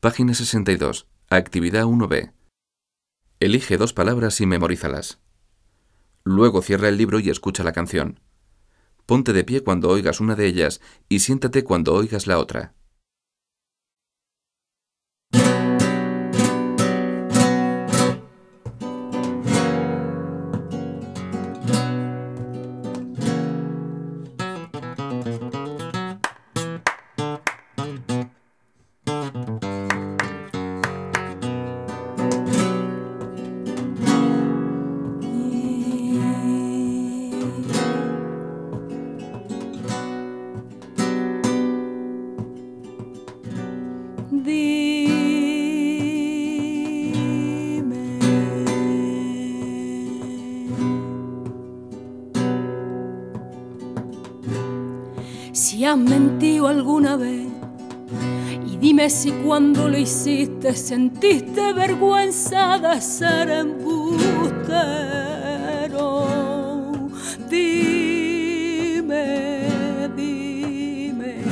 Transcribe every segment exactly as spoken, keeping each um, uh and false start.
Página sesenta y dos. Actividad uno B. Elige dos palabras y memorízalas. Luego cierra el libro y escucha la canción. Ponte de pie cuando oigas una de ellas y siéntate cuando oigas la otra. Si has mentido alguna vez, y dime si cuando lo hiciste sentiste vergüenza de ser embustero. Dime, dime,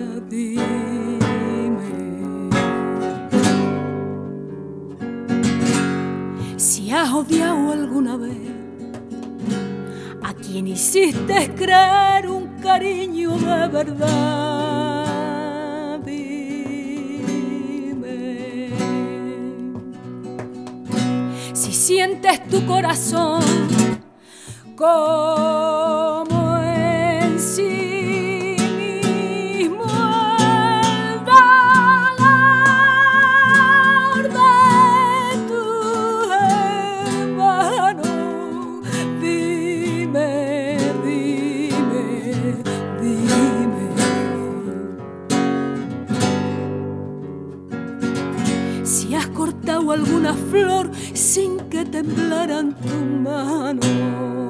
dime. Si has odiado alguna vez a quien hiciste creer un cariño de verdad, dime. Si sientes tu corazón como en sí mismo el dolor de tu hermano, dime, dime, dime. Si has cortado alguna flor sin que temblaran tus manos,